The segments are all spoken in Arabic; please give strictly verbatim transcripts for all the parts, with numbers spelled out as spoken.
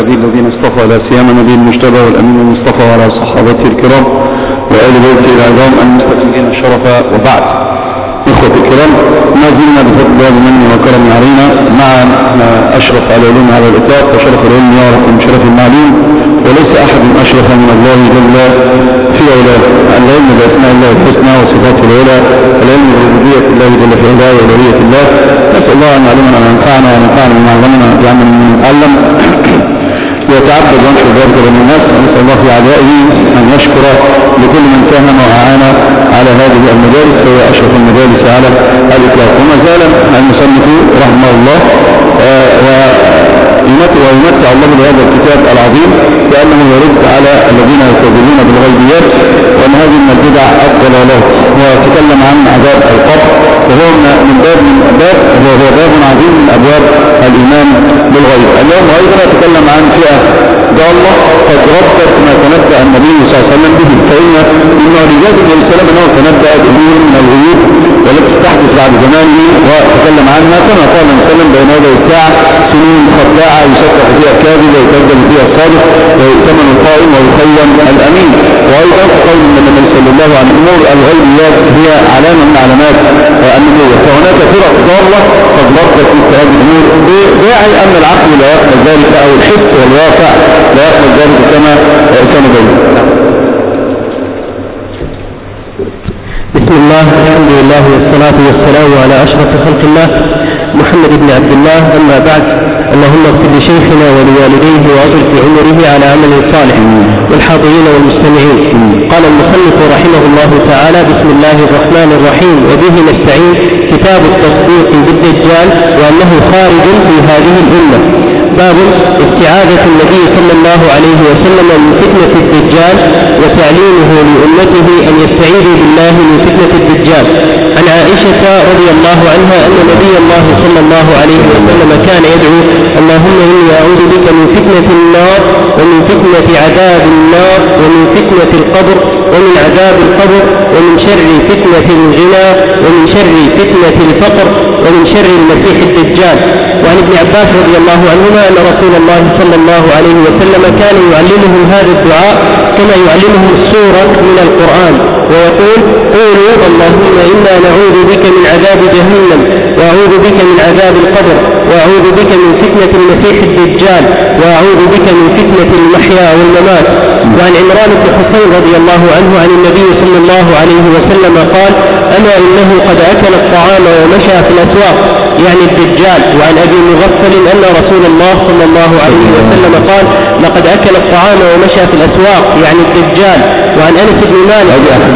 الذين اصطفى لا سيما نبي المجتبى والأمين المصطفى وعلى صحابته الكرام وآل بيته العظام المستفيدين الشرفاء. وبعد، إخوة الكرام، ما زلنا بفضل الله بمنه وكرم علينا مع أشرف على العلوم على الإطلاق، وشرف العلم يعرف من شرف المعلوم، وليس أحد أشرف من الله جل في علاه. العلم بأسماء الله الحسنى وصفاته العلى، العلم بربوبية الله جل في علاه وألوهية الله. نسأل الله أن يعلمنا ما ينفعنا ونفعنا بما علمنا ويجعلنا ممن يتعلم ويتعبد وينشر ذلك بين الناس. ونسأل الله في عدائه أن يشكر لكل من ساهم وأعان على هذه المجالس، فهي أشرف المجالس على الإطلاق. وما زال المصنف رحمه الله ويمتع الله بهذا الكتاب العظيم بأنه يرد على الذين يكذبون بالغيبيات، وأن هذه من البدع الضلالات. وتكلم عن عذاب القبر، وهو من باب من الباب وهو باب عظيم من أبواب الإيمان بالغيب. اليوم أيضا يتكلم عن فئة ضالة قد ردت ما تنبأ النبي صلى الله عليه وسلم به، فإن من معجزات النبي صلى الله عليه وسلم أنه تنبأ به من الغيوب والتي تحدث بعد زمانه، وتكلم عنها كما قال النبي صلى الله عليه وسلم بين يدي الساعة سنين خداعة يصدق فيها الكاذب ويكذب فيها الصادق ويؤتمن القائم ويخيم الأمين. وأيضا قول النبي صلى الله عليه وسلم الغيبيات هي علامة من علامات النبوة، فهناك فرق ضالة قد ردت مثل هذه الأمور بداعي أن العقل لا يقبل ذلك أو الحس والواقع لا يقبل ذلك كما كان بين. بسم الله، الحمد لله والصلاة والسلام على أشرف خلق الله محمد بن عبد الله. أما بعد، اللهم اغفر لشيخنا ولوالديه وأطل في عمره على عمل صالح والحاضرين والمستمعين. قال المصنف رحمه الله تعالى: بسم الله الرحمن الرحيم، وبه نستعين. كتاب التصديق بالدجال وأنه خارج في هذه الأمة. باب استعاذة النبي صلى الله عليه وسلم من فتنة الدجال وتعليمه لأمته أن يستعيذوا بالله من فتنة الدجال. عن عائشة رضي الله عنها أن نبي الله صلى الله عليه وسلم كان يدعو: اللهم إني أعوذ بك من فتنة النار ومن فتنة عذاب النار ومن فتنة القبر ومن عذاب القبر ومن شر فتنة الغنى ومن شر فتنة الفقر ومن شر المسيح الدجال. وعن ابن عباس رضي الله عنهما أن رسول الله صلى الله عليه وسلم كان يعلمهم هذا الدعاء كما يعلمهم السورة من القرآن، ويقول: قولوا اللهم إنا نعوذ بك من عذاب جهنم، وأعوذ بك من عذاب القبر، وأعوذ بك من فتنة المسيح الدجال، وأعوذ بك من فتنة المحيا والممات. وعن عمران بن حسين رضي الله عنه عن النبي صلى الله عليه وسلم قال: أما إنه قد أكل الطعام ومشى في الأسواق، يعني الدجال. وعن أبي مغفل أن رسول الله صلى الله عليه وسلم قال: لقد أكل الطعام ومشى في الأسواق، يعني الدجال. وعن أنس بن مالك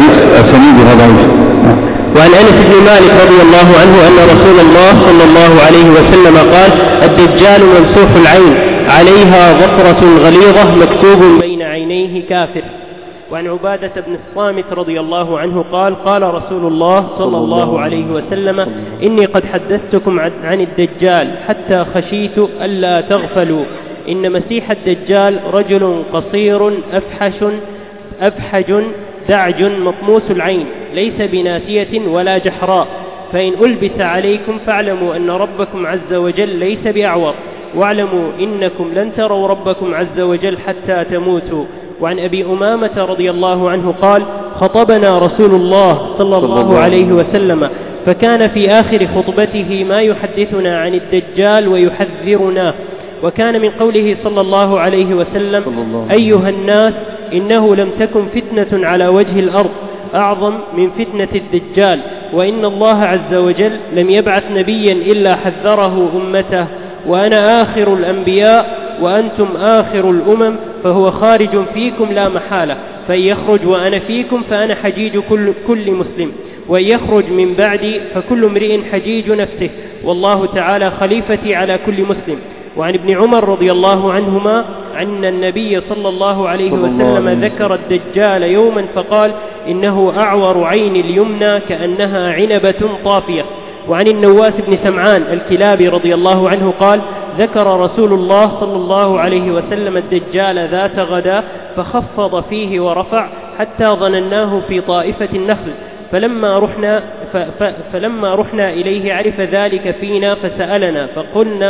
وعن أنس بن مالك رضي الله عنه أن رسول الله صلى الله عليه وسلم قال: الدجال ممسوح العين، عليها ظفرة غليظة، مكتوب بين عينيه كافر. وعن عبادة بن الصامت رضي الله عنه قال: قال رسول الله صلى الله عليه وسلم: إني قد حدثتكم عن الدجال حتى خشيت ألا تغفلوا. إن مسيح الدجال رجل قصير أفحش أفحج دعج مطموس العين، ليس بناتية ولا جحراء، فإن ألبس عليكم فاعلموا أن ربكم عز وجل ليس بأعور، واعلموا إنكم لن تروا ربكم عز وجل حتى تموتوا. وعن أبي أمامة رضي الله عنه قال: خطبنا رسول الله صلى الله عليه وسلم، فكان في آخر خطبته ما يحدثنا عن الدجال ويحذرنا. وكان من قوله صلى الله عليه وسلم: أيها الناس، إنه لم تكن فتنة على وجه الأرض أعظم من فتنة الدجال، وإن الله عز وجل لم يبعث نبيا إلا حذره أمته، وأنا آخر الأنبياء وأنتم آخر الأمم، فهو خارج فيكم لا محالة، فإن يخرج وأنا فيكم فأنا حجيج كل, كل مسلم، وإن يخرج من بعدي فكل امرئ حجيج نفسه، والله تعالى خليفتي على كل مسلم. وعن ابن عمر رضي الله عنهما أن النبي صلى الله عليه وسلم ذكر الدجال يوما فقال: إنه أعور عين اليمنى كأنها عنبة طافية. وعن النواس بن سمعان الكلابي رضي الله عنه قال: ذكر رسول الله صلى الله عليه وسلم الدجال ذات غدا فخفض فيه ورفع حتى ظنناه في طائفة النخل، فلما رحنا, ف ف فلما رحنا إليه عرف ذلك فينا فسألنا، فقلنا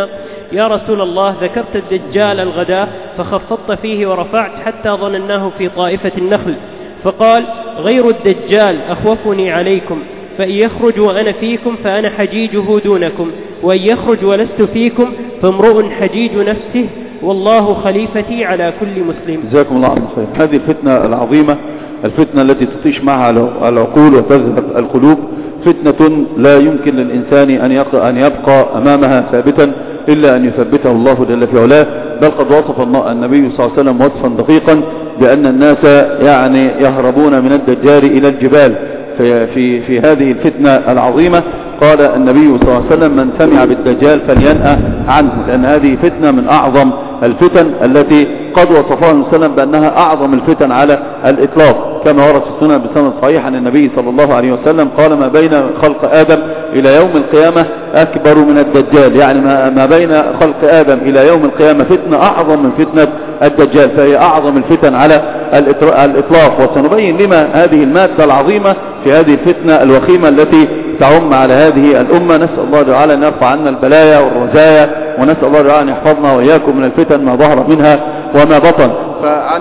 يا رسول الله ذكرت الدجال الغداء فخفضت فيه ورفعت حتى ظنناه في طائفة النخل، فقال غير الدجال أخوفني عليكم، فإن يخرج وأنا فيكم فأنا حجيجه دونكم، وإن يخرج ولست فيكم فامرؤ حجيج نفسه والله خليفتي على كل مسلم. جزاكم الله خير. هذه الفتنة العظيمة، الفتنة التي تطيش معها العقول وتذهب القلوب، فتنة لا يمكن للإنسان أن يبقى أمامها ثابتا إلا أن يثبته الله جل في علاه. بل قد وصف النبي صلى الله عليه وسلم وصفا دقيقا بأن الناس يعني يهربون من الدجال إلى الجبال. في, في, في هذه الفتنة العظيمة قال النبي صلى الله عليه وسلم من سمع بالدجال فلينأى عنه، لأن هذه فتنة من أعظم الفتن التي قد وصفها النبي صلى الله عليه وسلم بأنها أعظم الفتن على الإطلاق، كما ورد في السنن بسند صحيح عن النبي صلى الله عليه وسلم قال ما بين خلق آدم إلى يوم القيامة أكبر من الدجال، يعني ما بين خلق آدم إلى يوم القيامة فتنة أعظم من فتنة الدجال، فهي أعظم الفتن على الإطلاق. وسنبين لما هذه المادة العظيمة في هذه الفتنة الوخيمة التي تعم على هذه الأمة. نسأل الله تعالى أن يرفع عنا البلايا والرزايا، ونسأل الله تعالى أن يحفظنا وإياكم من الفتن ما ظهر منها وما بطن. فعن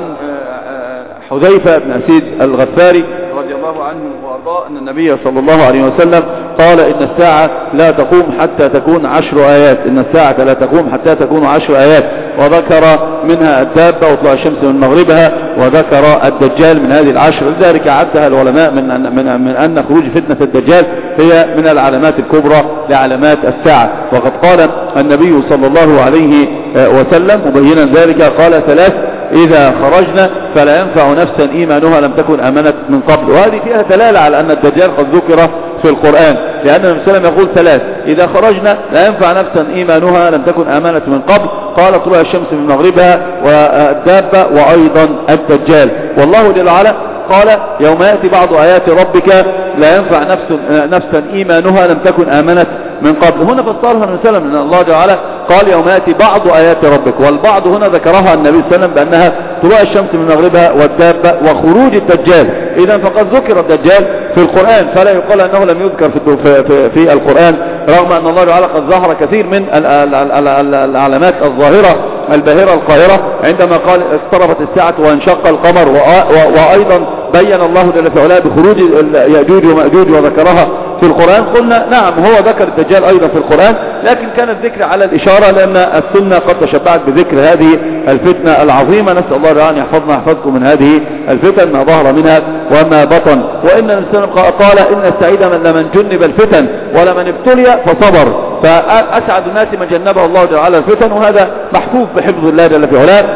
حذيفة بن أسيد الغفاري رضي الله عنه وأرضاه أن النبي صلى الله عليه وسلم قال إن الساعة لا تقوم حتى تكون عشر آيات، إن الساعة لا تقوم حتى تكون عشر آيات، وذكر منها الدابة وطلوع الشمس من مغربها، وذكر الدجال من هذه العشر. لذلك عدها العلماء من أن, من, من أن خروج فتنة الدجال هي من العلامات الكبرى لعلامات الساعة. وقد قال النبي صلى الله عليه وسلم مبينا ذلك قال ثلاث إذا خرجنا فلا ينفع نفسا إيمانها لم تكن آمنت من قبل. وهذه فيها دلالة على أن الدجال قد ذكر في القرآن، لأن النبي صلى الله عليه وسلم يقول ثلاث إذا خرجنا لا ينفع نفسا إيمانها لم تكن آمنت من قبل، قال طلوع الشمس من مغربها والدابة وأيضا الدجال. والله جل وعلا قال يوم يأتي بعض آيات ربك لا ينفع نفس نفسا إيمانها لم تكن آمنت من قبل. هنا فسرها النبي صلى الله عليه وسلم أن الله جل وعلا قال يوم يأتي بعض آيات ربك، والبعض هنا ذكرها النبي صلى الله عليه وسلم بأنها طلوع الشمس من مغربها والدابة وخروج الدجال. إذا فقد ذكر الدجال في القرآن، فلا يقال أنه لم يذكر في, في, في القرآن، رغم أن الله تعالى قد ظهر كثير من العلامات الظاهرة الباهرة القاهرة عندما قال اقتربت الساعة وانشق القمر، وأيضا بين الله جل في علاه بخروج يأجوج ومأجوج وذكرها في القرآن. قلنا نعم هو ذكر الدجال أيضا في القرآن، لكن كان الذكر على الإشارة لأن السنة قد تشبعت بذكر هذه الفتنة العظيمة. نسأل الله تعالى أن يحفظنا يحفظكم من هذه الفتن ما ظهر منها وما بطن. وإن الإنسان قال إن السعيد من لمن جنب الفتن ولمن ابتلي فصبر، فأسعد الناس من جنبه الله تعالى الفتن، وهذا محفوظ بحفظ الله جل في علاه.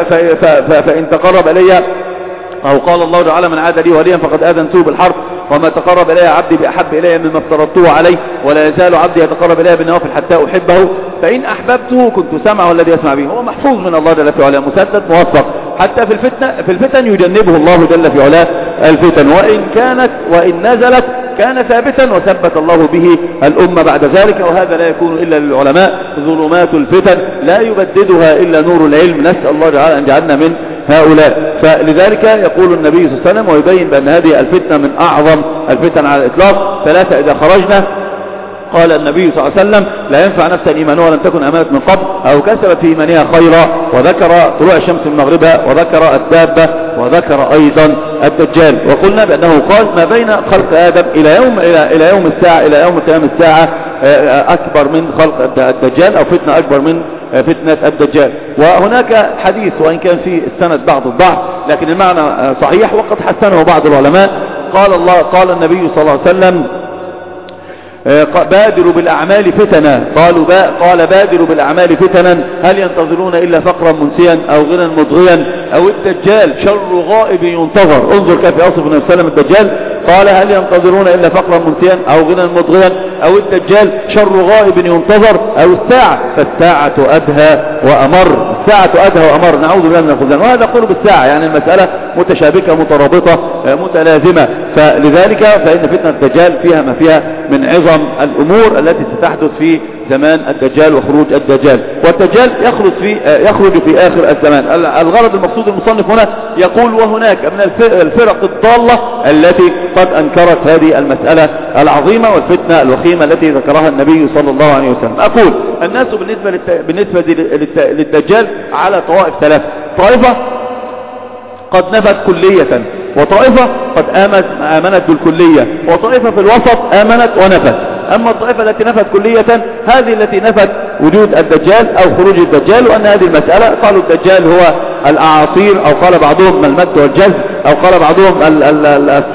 فإن تقرب إلي أو قال الله تعالى من عاد لي وليا فقد آذنته بالحرب، وما تقرب إلي عبدي بأحب إلي مما افترضته عليه، ولا يزال عبدي يتقرب إلي بالنوافل حتى أحبه، فإن أحببته كنت سمعه الذي يسمع به. هو محفوظ من الله جل في علاه، مسدد موفق، حتى في الفتنة في الفتن يجنبه الله جل في علاه الفتن، وإن كانت وإن نزلت كان ثابتا وثبت الله به الأمة بعد ذلك. وهذا لا يكون إلا للعلماء، ظلمات الفتن لا يبددها إلا نور العلم. نسأل الله تعالى أن جعلنا من هؤلاء. فلذلك يقول النبي صلى الله عليه وسلم ويبين بأن هذه الفتنة من أعظم الفتن على الإطلاق. ثلاثة إذا خرجنا قال النبي صلى الله عليه وسلم لا ينفع نفسا إيمانها لم تكن آمنت من قبل أو كسبت في إيمانها خيرا، وذكر طلوع الشمس من مغربها، وذكر الدابة، وذكر أيضا الدجال. وقلنا بأنه قال ما بين خلق آدم إلى يوم إلى إلى يوم الساعة إلى يوم قيام الساعة أكبر من خلق الدجال، أو فتنة أكبر من فتنة الدجال. وهناك حديث وإن كان فيه السند بعض الضعف لكن المعنى صحيح وقد حسنه بعض العلماء. قال الله قال النبي صلى الله عليه وسلم بادروا بالأعمال فتنا، قالوا با قال بادروا بالأعمال فتنا هل ينتظرون إلا فقرا منسيا أو غنى مضغيا أو الدجال شر غائب ينتظر. انظر كيف يصف النبي صلى الله عليه وسلم الدجال، قال هل ينتظرون إلا فقرا منسيا أو غنى مضغيا أو الدجال شر غائب ينتظر أو الساعة فالساعة أدهى وأمر. الساعة أدهى وأمر، نعوذ بالله من الخذلان. وهذا قرب الساعة، يعني المسألة متشابكة مترابطة متلازمة. فلذلك فإن فتنة الدجال فيها ما فيها من عظم الأمور التي ستحدث في زمان الدجال وخروج الدجال. والدجال يخرج في يخرج في آخر الزمان. الغرض المقصود المصنف هنا يقول وهناك من الفرق الضالة التي قد أنكرت هذه المسألة العظيمة والفتنة الوخيمة التي ذكرها النبي صلى الله عليه وسلم. أقول الناس بالنسبة بالنسبة للدجال على طوائف ثلاثة. طائفة قد نفت كلية، وطائفة قد آمنت, آمنت بالكلية، وطائفة في الوسط آمنت ونفت. أما الطائفة التي نفت كلية هذه التي نفت وجود الدجال أو خروج الدجال، وأن هذه المسألة قالوا الدجال هو الأعاصير، أو قال بعضهم المد والجذب، أو قال بعضهم ال ال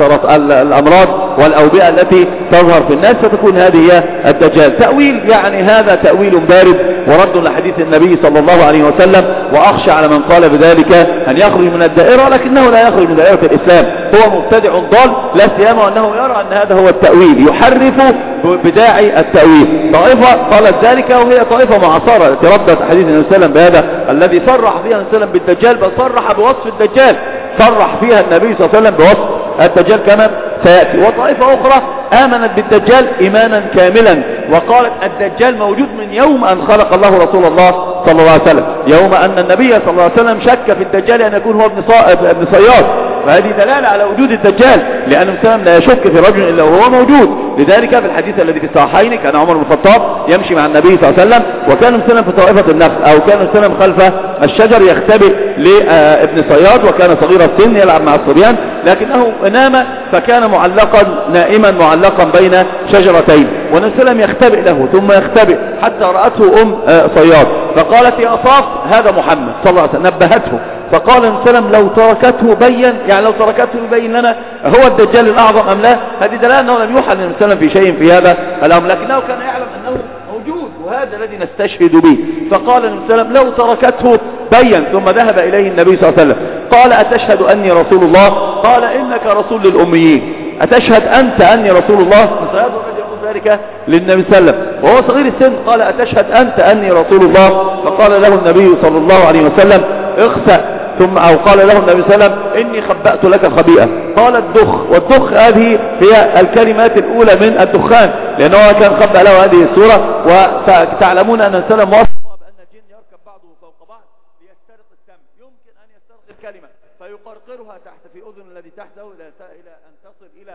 ال الأمراض والأوبئة التي تظهر في الناس فتكون هذه هي الدجال. تأويل يعني هذا تأويل بارد ورد لحديث النبي صلى الله عليه وسلم، وأخشى على من قال بذلك أن يخرج من الدائرة، لكنه لا يخرج من دائرة الإسلام، هو مبتدع ضال، لا سيما أنه يرى أن هذا هو التأويل، يحرف بداعي التأويل. طائفة قالت ذلك وهي طائفة معاصرة التي ردت حديث النبي صلى الله عليه وسلم بهذا الذي صرح فيها النبي صلى الله عليه وسلم بالدجال، بل صرح بوصف الدجال، صرح فيها النبي صلى الله عليه وسلم بوصف الدجال كما سيأتي. وطائفة أخرى آمنت بالدجال إيمانا كاملا، وقالت الدجال موجود من يوم أن خلق الله رسول الله صلى الله عليه وسلم، يوم أن النبي صلى الله عليه وسلم شك في الدجال أن يكون هو ابن صياد، فهذه دلالة على وجود الدجال، لأن الإنسان لا يشك في رجل إلا وهو موجود. لذلك في الحديث الذي في الصحيحين كان عمر بن الخطاب يمشي مع النبي صلى الله عليه وسلم، وكان الإنسان في طائفة النخل، أو كان الإنسان خلف الشجر يختبئ لابن صياد، وكان صغير السن يلعب مع الصبيان، لكنه نام فكان معلقا نائما معلقا بين شجرتين، والنبي صلى الله عليه وسلم يختبئ له ثم يختبئ حتى رأته أم صياد فقالت يا صاف هذا محمد صلى الله عليه وسلم، نبهته، فقال النبي صلى الله عليه وسلم لو تركته بين، يعني لو تركته يبين لنا هو الدجال الأعظم أم لا. هذه دلالة أنه لم يوحى النبي صلى الله عليه وسلم في شيء في هذا الأمر، لكنه كان يعلم أنه موجود، وهذا الذي نستشهد به. فقال النبي صلى الله عليه وسلم لو تركته بين، ثم ذهب إليه النبي صلى الله عليه وسلم قال أتشهد أني رسول الله؟ قال إنك رسول للأميين. أتشهد أنت أني رسول الله؟ فسيظهر الذي يقول ذلك للنبي صلى الله عليه وسلم وهو صغير السن، قال أتشهد أنت أني رسول الله؟ فقال له النبي صلى الله عليه وسلم اخسأ، ثم أو قال له النبي صلى الله عليه وسلم إني خبأت لك خبيئة. قال الدخ، والدخ هذه هي الكلمات الأولى من الدخان، لأنه كان خبأ له هذه السورة. وتعلمون أن النبي صلى الله عليه وسلم وصف بأن الجن يركب بعضه فوق بعض ليسترق السمع، يمكن أن يسترق الكلمة فيقرقرها تحت في أذن الذي تحته إلى أن تصل إلى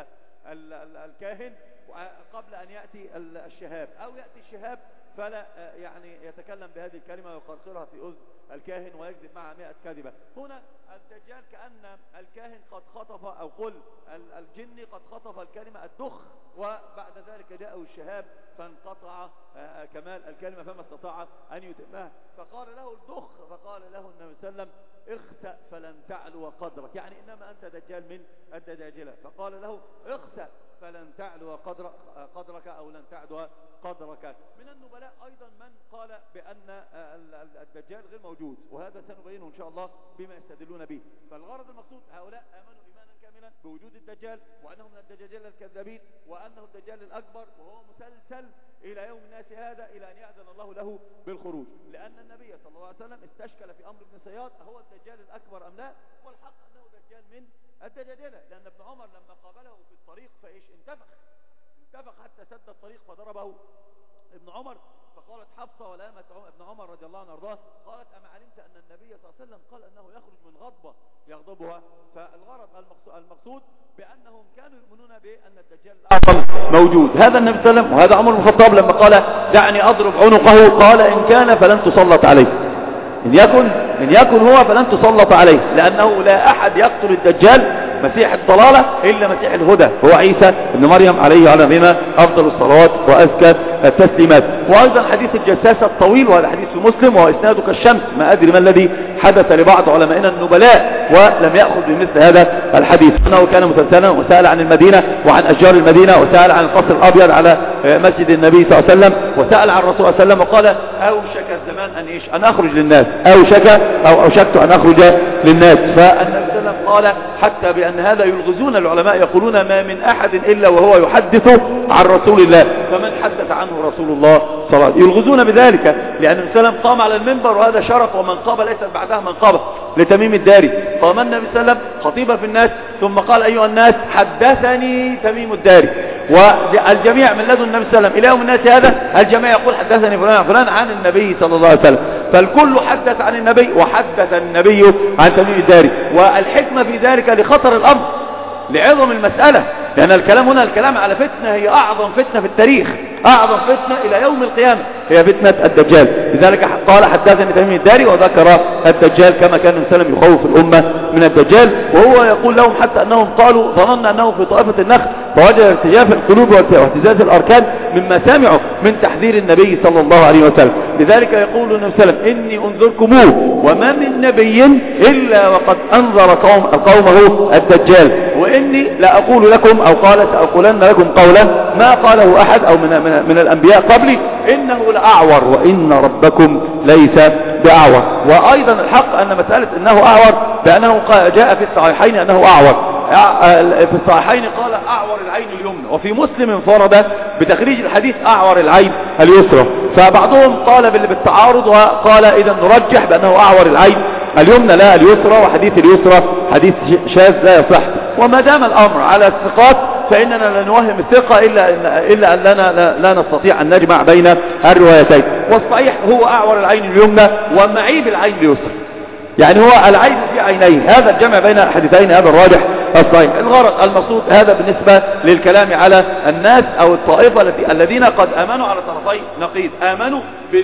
الكاهن قبل أن يأتي الشهاب، أو يأتي الشهاب فلا يعني يتكلم بهذه الكلمة ويقرقرها في أذن الكاهن ويكذب معها مئة كذبة. هنا الدجال كأن الكاهن قد خطف، أو قل الجن قد خطف الكلمة الدخ، وبعد ذلك جاءه الشهاب فانقطع كمال الكلمة فما استطاع أن يتمها، فقال له الدخ، فقال له النبي صلى الله عليه وسلم اخسأ فلن تعلو قدرك، يعني إنما أنت دجال من الدجاجلة. فقال له اخسأ فلن تعلو قدرك أو لن تعدو قدرك. من النبلاء أيضا من قال بأن الدجال غير موجود، وهذا سنبينه إن شاء الله بما يستدلون به. فالغرض المقصود هؤلاء آمنوا إيمانا كاملا بوجود الدجال، وأنه من الدجاجلة الكذابين، وأنه الدجال الأكبر، وهو مسلسل إلى يوم الناس هذا إلى أن يأذن الله له بالخروج، لأن النبي صلى الله عليه وسلم استشكل في أمر ابن صياد هو الدجال الأكبر أم لا، والحق أنه دجال من الدجاجلة، لأن ابن عمر لما قابله في الطريق فإيش انتفخ انتفخ حتى سد الطريق فضربه ابن عمر. فقالت حفصة ولامت ابن عمر رضي الله عنه وارضاه قالت أما علمت أن النبي صلى الله عليه وسلم قال أنه يخرج من غضبة يغضبها. فالغرض المقصود بأنهم كانوا يؤمنون بأن الدجال الأعظم موجود. هذا النبي صلى الله عليه وسلم، وهذا عمر بن الخطاب لما قال دعني أضرب عنقه قال إن كان فلن تسلط عليه، إن يكن إن يكن هو فلن تسلط عليه، لأنه لا أحد يقتل الدجال مسيح الضلالة إلا مسيح الهدى هو عيسى ابن مريم عليه وعلى نبينا أفضل الصلوات وأزكى التسليمات. وأيضا حديث الجساسة الطويل، وهذا حديث في مسلم وهو إسناده كالشمس، ما أدري ما الذي حدث لبعض علمائنا النبلاء ولم يأخذ بمثل هذا الحديث، أنه كان متسلا وسأل عن المدينة وعن أشجار المدينة، وسأل عن القصر الأبيض على مسجد النبي صلى الله عليه وسلم، وسأل عن الرسول صلى الله عليه وسلم وقال أوشك الزمان أن إيش أن أخرج للناس، أوشك أو أوشكت أن أخرج للناس. فالنبي صلى الله عليه وسلم قال حتى بأن هذا يلغزون العلماء يقولون ما من أحد إلا وهو يحدث عن رسول الله، فمن حدث عنه رسول الله صلى الله عليه وسلم، يلغزون بذلك، لأن النبي صلى الله عليه وسلم قام على المنبر وهذا شرف ومنقبة ليست بعدها منقبة لتميم الداري. قام النبي صلى الله عليه وسلم خطيبا في الناس ثم قال أيها الناس حدثني تميم الداري، والجميع من لدن النبي صلى الله عليه وسلم إلى يوم الناس هذا الجميع يقول حدثني فلان فلان عن النبي صلى الله عليه وسلم، فالكل حدث عن النبي وحدث النبي عن تميم الداري. والحكمة في ذلك لخطر الأمر، لعظم المسألة، لأن الكلام هنا الكلام على فتنة هي أعظم فتنة في التاريخ، أعظم فتنة إلى يوم القيامة هي فتنة الدجال. لذلك قال حدثني تميم الداري وذكر الدجال كما كان النبي صلى الله عليه وسلم يخوف الأمة من الدجال، وهو يقول لهم حتى أنهم قالوا ظننا أنه في طائفة النخل فوجد ارتجاف القلوب واهتزاز الأركان مما سمعوا من تحذير النبي صلى الله عليه وسلم. لذلك يقول النبي صلى الله عليه وسلم إني أنذركموه وما من نبي إلا وقد أنذر قوم قومه الدجال، وإني لا أقول لكم أو قال سأقولن لكم قولا ما قاله أحد أو من, من, من الأنبياء قبلي إنه لأعور وإن ربكم ليس بأعور. وأيضا الحق أن مسألة أنه أعور بأنه جاء في الصحيحين أنه أعور، في الصحيحين قال أعور العين اليمنى، وفي مسلم انفرد بتخريج الحديث أعور العين اليسرى، فبعضهم قال بالتعارض وقال إذا نرجح بأنه أعور العين اليمنى لا اليسرى، وحديث اليسرى حديث شاذ لا يصح. وما دام الأمر على الثقات فإننا لا نوهم الثقة إلا, إلا أننا لا, لا نستطيع أن نجمع بين الروايتين. والصحيح هو أعور العين اليمنى ومعيب العين اليسرى، يعني هو العين في عينيه، هذا الجمع بين الحديثين هذا الراجح الصحيح. الغرض المقصود هذا بالنسبة للكلام على الناس أو الطائفة الذين قد آمنوا على طرفي نقيض، آمنوا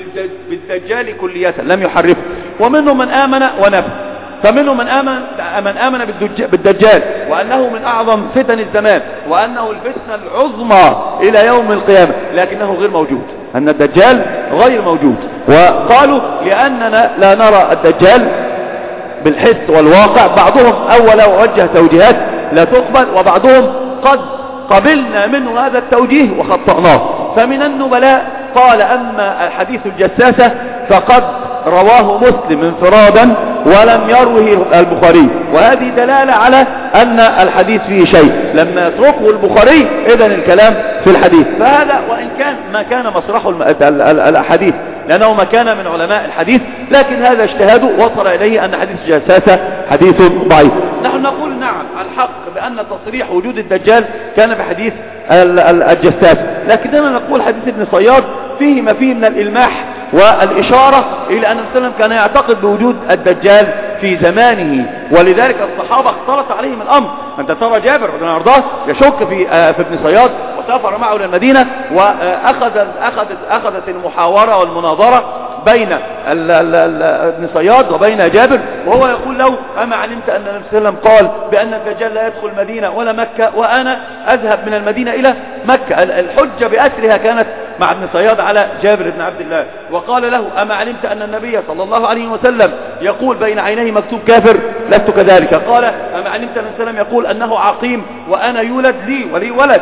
بالدجال كلية لم يحرفوا، ومنهم من آمن ونفى. فمنهم من آمن, من آمن بالدجال وأنه من أعظم فتن الزمان وأنه الفتنة العظمى إلى يوم القيامة، لكنه غير موجود، أن الدجال غير موجود. وقالوا لأننا لا نرى الدجال بالحس والواقع، بعضهم أولا ووجه توجيهات لا تقبل، وبعضهم قد قبلنا منه هذا التوجيه وخطأناه. فمن النبلاء قال أما الحديث الجساسة فقد رواه مسلم انفرادا ولم يروه البخاري، وهذه دلالة على أن الحديث فيه شيء، لما يتركه البخاري إذن الكلام في الحديث. فهذا وإن كان ما كان مصرحه الحديث لأنه ما كان من علماء الحديث، لكن هذا اجتهاده وصل إليه أن حديث الجساسة حديث ضعيف. نحن نقول نعم الحق بأن تصريح وجود الدجال كان بحديث الجساسة، لكننا نقول حديث ابن صياد فيه ما فيه من الإلماح والإشارة إلى أن السلام كان يعتقد بوجود الدجال في زمانه، ولذلك الصحابة اختلط عليهم الأمر. أنت ترى جابر رضي الله عنه يشك في في ابن صياد وسافر معه إلى المدينة، وأخذت أخذت أخذت المحاورة والمناظرة بين ابن صياد وبين جابر، وهو يقول له أما علمت أن النبي صلى الله عليه وسلم قال بأن الدجال لا يدخل المدينة ولا مكة وأنا أذهب من المدينة إلى مكة. الحجة بأسرها كانت مع ابن صياد على جابر بن عبد الله، وقال له أما علمت أن النبي صلى الله عليه وسلم يقول بين عينيه مكتوب كافر؟ لست كذلك. قال أما علمت أن النبي صلى الله عليه وسلم يقول أنه عقيم وأنا يولد لي ولي ولد؟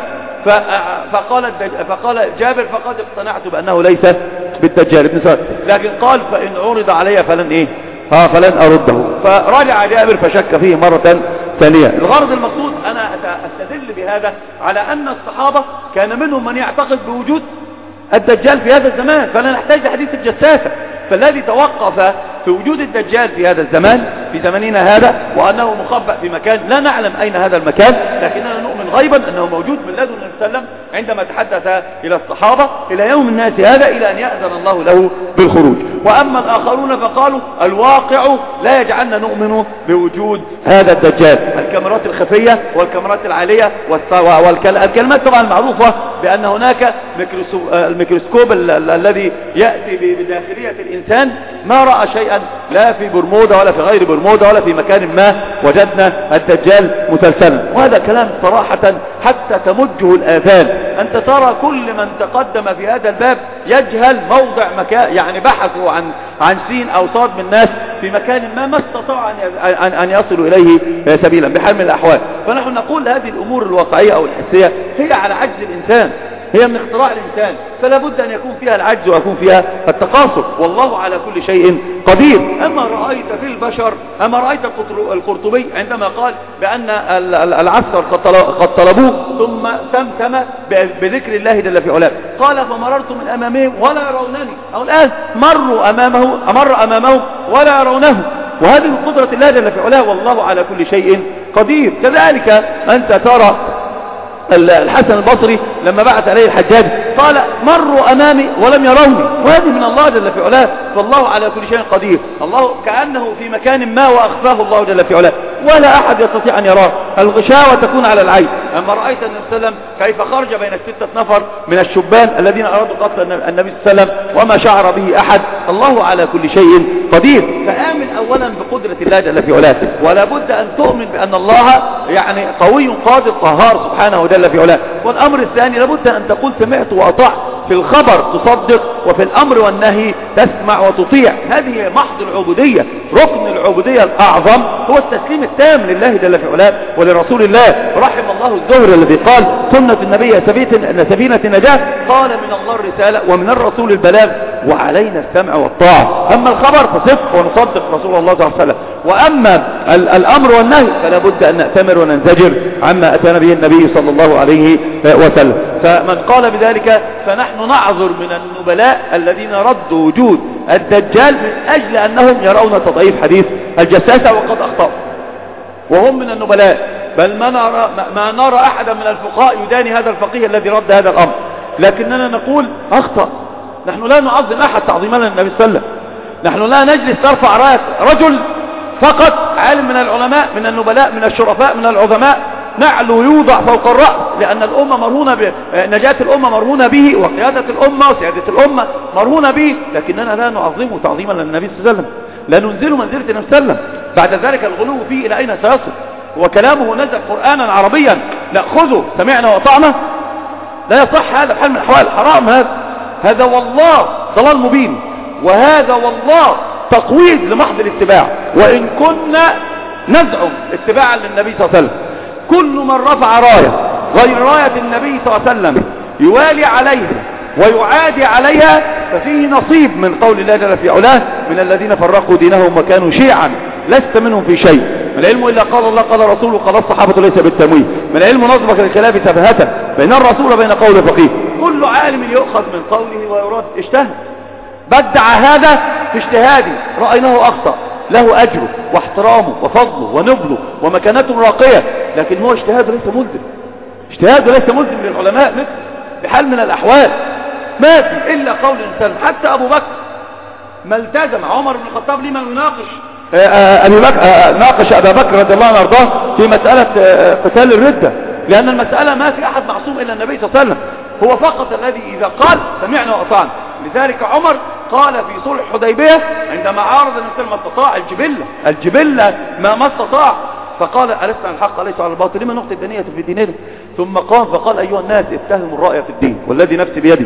فقال, فقال جابر فقد اقتنعت بأنه ليس بالدجال ابن صياد، لكن قال فإن عرض علي فلن إيه ها فلن أرده. فرجع جابر فشك فيه مرة ثانية. الغرض المقصود أنا أستدل بهذا على أن الصحابة كان منهم من يعتقد بوجود الدجال في هذا الزمان، فلا نحتاج لحديث الجساسة. فالذي توقف في وجود الدجال في هذا الزمان في زمننا هذا وأنه مخبأ في مكان لا نعلم أين هذا المكان، لكننا نؤمن غيبا أنه موجود من لدن النبي صلى الله عليه وسلم عندما تحدث إلى الصحابة إلى يوم الناس هذا إلى أن يأذن الله له بالخروج. وأما الآخرون فقالوا الواقع لا يجعلنا نؤمن بوجود هذا الدجال، الكاميرات الخفية والكاميرات العالية والكلمات طبعا معروفة بأن هناك الميكروسكوب الذي يأتي بداخلية الإنسان ما رأى شيئا لا في برمودا ولا في غير برمودا ولا في مكان ما وجدنا الدجال مسلسلا. وهذا كلام صراحة حتى تمجه الآذان. أنت ترى كل من تقدم في هذا الباب يجهل موضع مكان، يعني بحثوا عن عن سين أو صاد من الناس في مكان ما ما استطاع أن أن يصلوا إليه سبيلا بحال من الأحوال. فنحن نقول هذه الأمور الواقعية أو الحسية هي على عجز الإنسان، هي من اختراع الإنسان، فلا بد أن يكون فيها العجز ويكون فيها التقاصر، والله على كل شيء قدير. أما رأيت في البشر أما رأيت القرطبي عندما قال بأن العسكر قد طلبوه ثم تمتم بذكر الله جل في علاه، قال فمررت من أمامهم ولا يرونني، أو الآن مروا أمامه أمر أمامهم ولا يرونه، وهذه من قدرة الله جل في علاه، والله على كل شيء قدير. كذلك أنت ترى الحسن البصري لما بعث عليه الحجاج قال مروا أمامي ولم يروني، وهذه من الله جل في علاه، فالله على كل شيء قدير. الله كأنه في مكان ما وأخفاه الله جل في علاه ولا أحد يستطيع أن يراه. الغشاوة تكون على العين. أما رأيت النبي صلى الله عليه وسلم كيف خرج بين الستة نفر من الشبان الذين أرادوا قتل النبي صلى الله عليه وسلم وما شعر به أحد. الله على كل شيء قدير. فآمن أولا بقدرة الله جل في علاه، ولا بد أن تؤمن بأن الله يعني قوي قادر قهار سبحانه وجل في علاه. والأمر الثاني لابد أن تقول سمعت وأطعت، في الخبر تصدق وفي الأمر والنهي تسمع وتطيع. هذه محض العبودية. ركن العبودية الأعظم هو التسليم التام لله جل في علاه ولرسول الله. رحم الله الزهري الذي قال سنة النبي سفينة النجاة، قال من الله الرسالة ومن الرسول البلاغ وعلينا السمع والطاعة. أما الخبر فصدق ونصدق رسول الله صلى الله عليه وسلم، وأما الأمر والنهي فلا بد أن نأتمر وننزجر عما أتانا به النبي صلى الله عليه وسلم. فمن قال بذلك فنحن نعذر من النبلاء الذين ردوا وجود الدجال من أجل أنهم يرون تضعيف حديث الجساسة وقد أخطأوا، وهم من النبلاء. بل ما نرى, ما نرى أحدا من الفقهاء يداني هذا الفقيه الذي رد هذا الأمر، لكننا نقول أخطأ. نحن لا نعظم أحد تعظيما للنبي صلى الله عليه وسلم. نحن لا نجلس ترفع راس رجل فقط عالم من العلماء من النبلاء من الشرفاء من العظماء، نعلو يوضع فوق الرأس، لأن الأمة مرهونة ب... نجاة الأمة مرهونة به، وقيادة الأمة وسيادة الأمة مرهونة به، لكننا لا نعظمه تعظيما للنبي صلى الله عليه وسلم، لا ننزله منزلة النبي صلى الله عليه وسلم. بعد ذلك الغلو فيه إلى أين سيصل؟ وكلامه نزل قرآنا عربيا نأخذه سمعنا وطعنا؟ لا يصح هذا بحال من الأحوال، حرام هذا. هذا والله ضلال مبين، وهذا والله تقويض لمحض الاتباع، وإن كنا نزعم اتباعا للنبي صلى الله عليه وسلم. كل من رفع راية غير راية النبي صلى الله عليه وسلم يوالي عليها ويعادي عليها ففيه نصيب من قول الله جل في علاه من الذين فرقوا دينهم وكانوا شيعا لست منهم في شيء. من العلم إلا قال الله قال رسوله قال الصحابة ليس بالتمويه. من العلم نظمك للخلاف تبهة بين الرسول وبين قول فقيه. كل عالم يؤخذ من قوله ويراد. اجتهد بدع هذا في اجتهادي رأيناه أخطأ، له أجره واحترامه وفضله ونبله ومكانته راقية، لكن هو اجتهاده ليس ملزم. اجتهاده ليس ملزم للعلماء مثل بحال من الأحوال. ما في إلا قول الإنسان. حتى أبو بكر ما التزم عمر بن الخطاب لما يناقش أبي بكر ناقش أبا بكر رضي الله عنه وارضاه في مسألة قتال الردة، لأن المسألة ما في أحد معصوم إلا النبي صلى الله عليه وسلم، هو فقط الذي إذا قال سمعنا وأطعنا. لذلك عمر قال في صلح الحديبية عندما عارض النبي ما استطاع الجبلة الجبلة ما ما استطاع، فقال ألست عن الحق أليس على الباطل لما نقطة الدنيا في ديننا. ثم قام فقال أيها الناس اتهموا الرأي في الدين والذي نفسي بيدي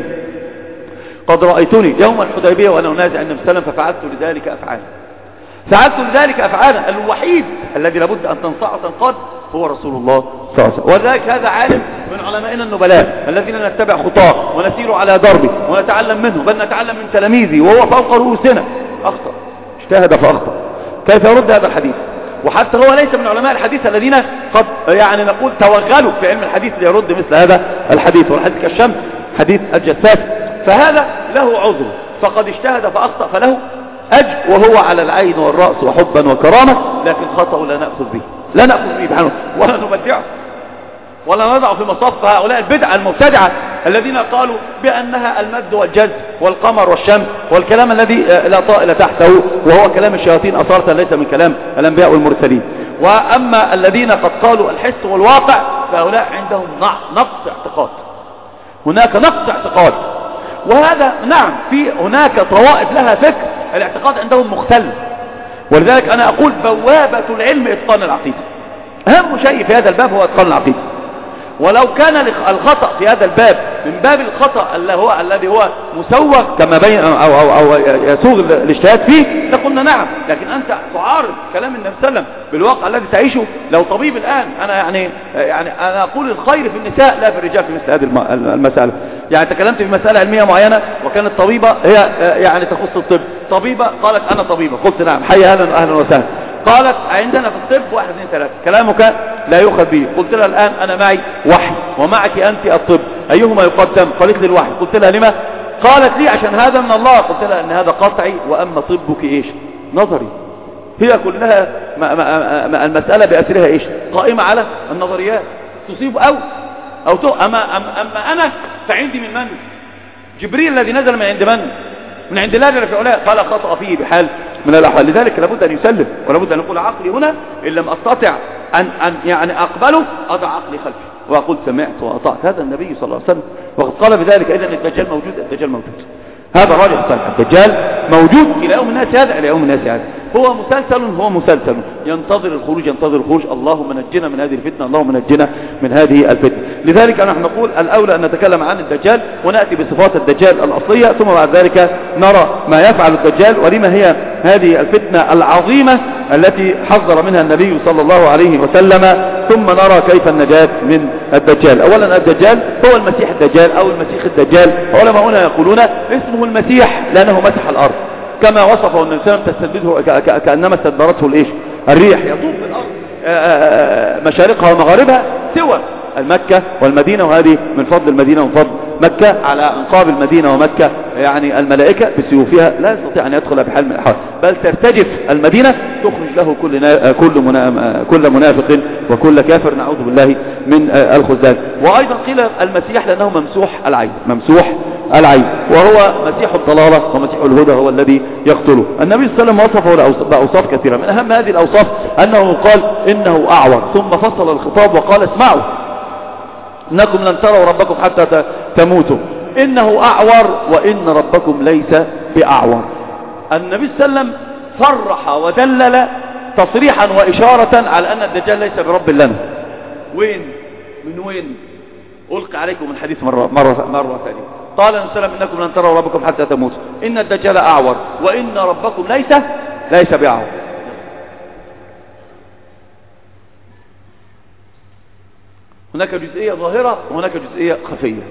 قد رأيتني يوم الحديبية وأنا أنازع النبي صلى الله عليه وسلم ففعلت لذلك أفعالا فعلت لذلك أفعالا. الوحيد الذي لابد أن تنصع وتنقاد هو رسول الله صلى الله عليه وسلم. ولذلك هذا عالم من علمائنا النبلاء الذين نتبع خطاه ونسير على دربه ونتعلم منه، بل نتعلم من تلاميذه وهو فوق رؤوسنا. أخطأ اجتهد فأخطأ. كيف يرد هذا الحديث؟ وحتى هو ليس من علماء الحديث الذين قد يعني نقول توغلوا في علم الحديث ليرد مثل هذا الحديث، والحديث كالشمس حديث الجساس. فهذا له عذر، فقد اجتهد فأخطأ فله أجر وهو على العين والرأس وحبا وكرامة، لكن خطأ لا نأخذ به لا نأخذ به بحانه ولا نبدعه ولا نضع في مصاف هؤلاء البدع المبتدعة الذين قالوا بأنها المد والجزء والقمر والشمس والكلام الذي لا طائل تحته، وهو كلام الشياطين أصارة ليس من كلام الأنبياء والمرسلين. وأما الذين قد قالوا الحس والواقع فهؤلاء عندهم نقص اعتقاد، هناك نقص اعتقاد. وهذا نعم في هناك طوائف لها فكر الاعتقاد عندهم مختلف، ولذلك أنا أقول بوابة العلم إتقان العقيدة. أهم شيء في هذا الباب هو إتقان العقيدة. ولو كان الخطأ في هذا الباب من باب الخطأ اللي هو الذي هو مسوغ كما بين أو, أو, أو يسوغ الاجتهاد فيه لقلنا نعم، لكن أنت تعارض كلام النبي صلى الله عليه وسلم بالواقع الذي تعيشه. لو طبيب الآن أنا يعني يعني أنا أقول الخير في النساء لا في الرجال في مثل هذه المسألة. يعني تكلمت في مسألة علمية معينة وكانت طبيبة هي يعني تخص الطب، طبيبة قالت أنا طبيبة، قلت نعم حي أهلا أهلا وسهلا. قالت عندنا في الطب واحد اثنين ثلاثة كلامك لا يؤخذ به. قلت لها الآن أنا معي وحي ومعك أنت الطب أيهما يقدم؟ قالت لي الوحي. قلت لها لما؟ قالت لي عشان هذا من الله. قلت لها أن هذا قطعي وأما طبك إيش؟ نظري. هي كلها ما ما ما المسألة بأسرها إيش؟ قائمة على النظريات تصيب أو أو تو أما, أما, أما أنا فعندي من من؟ جبريل الذي نزل من عند من؟ من عند الله جل في علاه، قال خطأ فيه بحال من الأحوال. لذلك لابد أن يسلم، ولابد أن يقول عقلي هنا إن لم أستطع أن, أن يعني أقبله أضع عقلي خلفي وأقول سمعت وأطعت. هذا النبي صلى الله عليه وسلم، وقد قال بذلك إذن الدجال موجود، الدجال موجود، هذا راجح صحيح، الدجال موجود إلى يوم الناس هذا، إلى يوم الناس هذا هو مسلسل، هو مسلسل ينتظر الخروج، ينتظر الخروج. اللهم نجنا من هذه الفتنة، اللهم نجنا من هذه الفتنة. لذلك نحن نقول الأولى أن نتكلم عن الدجال ونأتي بصفات الدجال الأصلية، ثم بعد ذلك نرى ما يفعل الدجال ولما هي هذه الفتنة العظيمة التي حذر منها النبي صلى الله عليه وسلم، ثم نرى كيف النجاة من الدجال. أولا الدجال هو المسيح الدجال أو المسيح الدجال، علماؤنا يقولون اسمه المسيح لأنه مسح الأرض كما وصفه النبي صلى الله عليه وسلم، تستدبره كأنما استدبرته الإيش الريح، يطوف في الأرض مشارقها ومغاربها سوى المكة والمدينة، وهذه من فضل المدينة ومن فضل مكة. على أنقاب المدينة ومكة يعني الملائكة بسيوفها لا يستطيع أن يدخل بحال من الأحوال، بل ترتجف المدينة تخرج له كل كل كل منافق وكل كافر، نعوذ بالله من الخذلان. وأيضا قيل المسيح لأنه ممسوح العين، ممسوح العين، وهو مسيح الضلالة ومسيح الهدى، هو الذي يقتله. النبي صلى الله عليه وسلم وصفه بأوصاف كثيرة، من أهم هذه الأوصاف أنه قال إنه أعور، ثم فصل الخطاب وقال اسمعوا إنكم لن تروا ربكم حتى تموتوا، إنه أعور وإن ربكم ليس بأعور. النبي صلى الله عليه وسلم صرح ودلل تصريحا وإشارة على أن الدجال ليس برب لنا. وين من وين ألقى عليكم من حديث مرة, مرة, مرة ثانية، قال النبي صلى الله عليه وسلم إنكم لن تروا ربكم حتى تموتوا، إن الدجال أعور وإن ربكم ليس ليس بأعور. هناك جزئية ظاهرة وهناك جزئية خفية.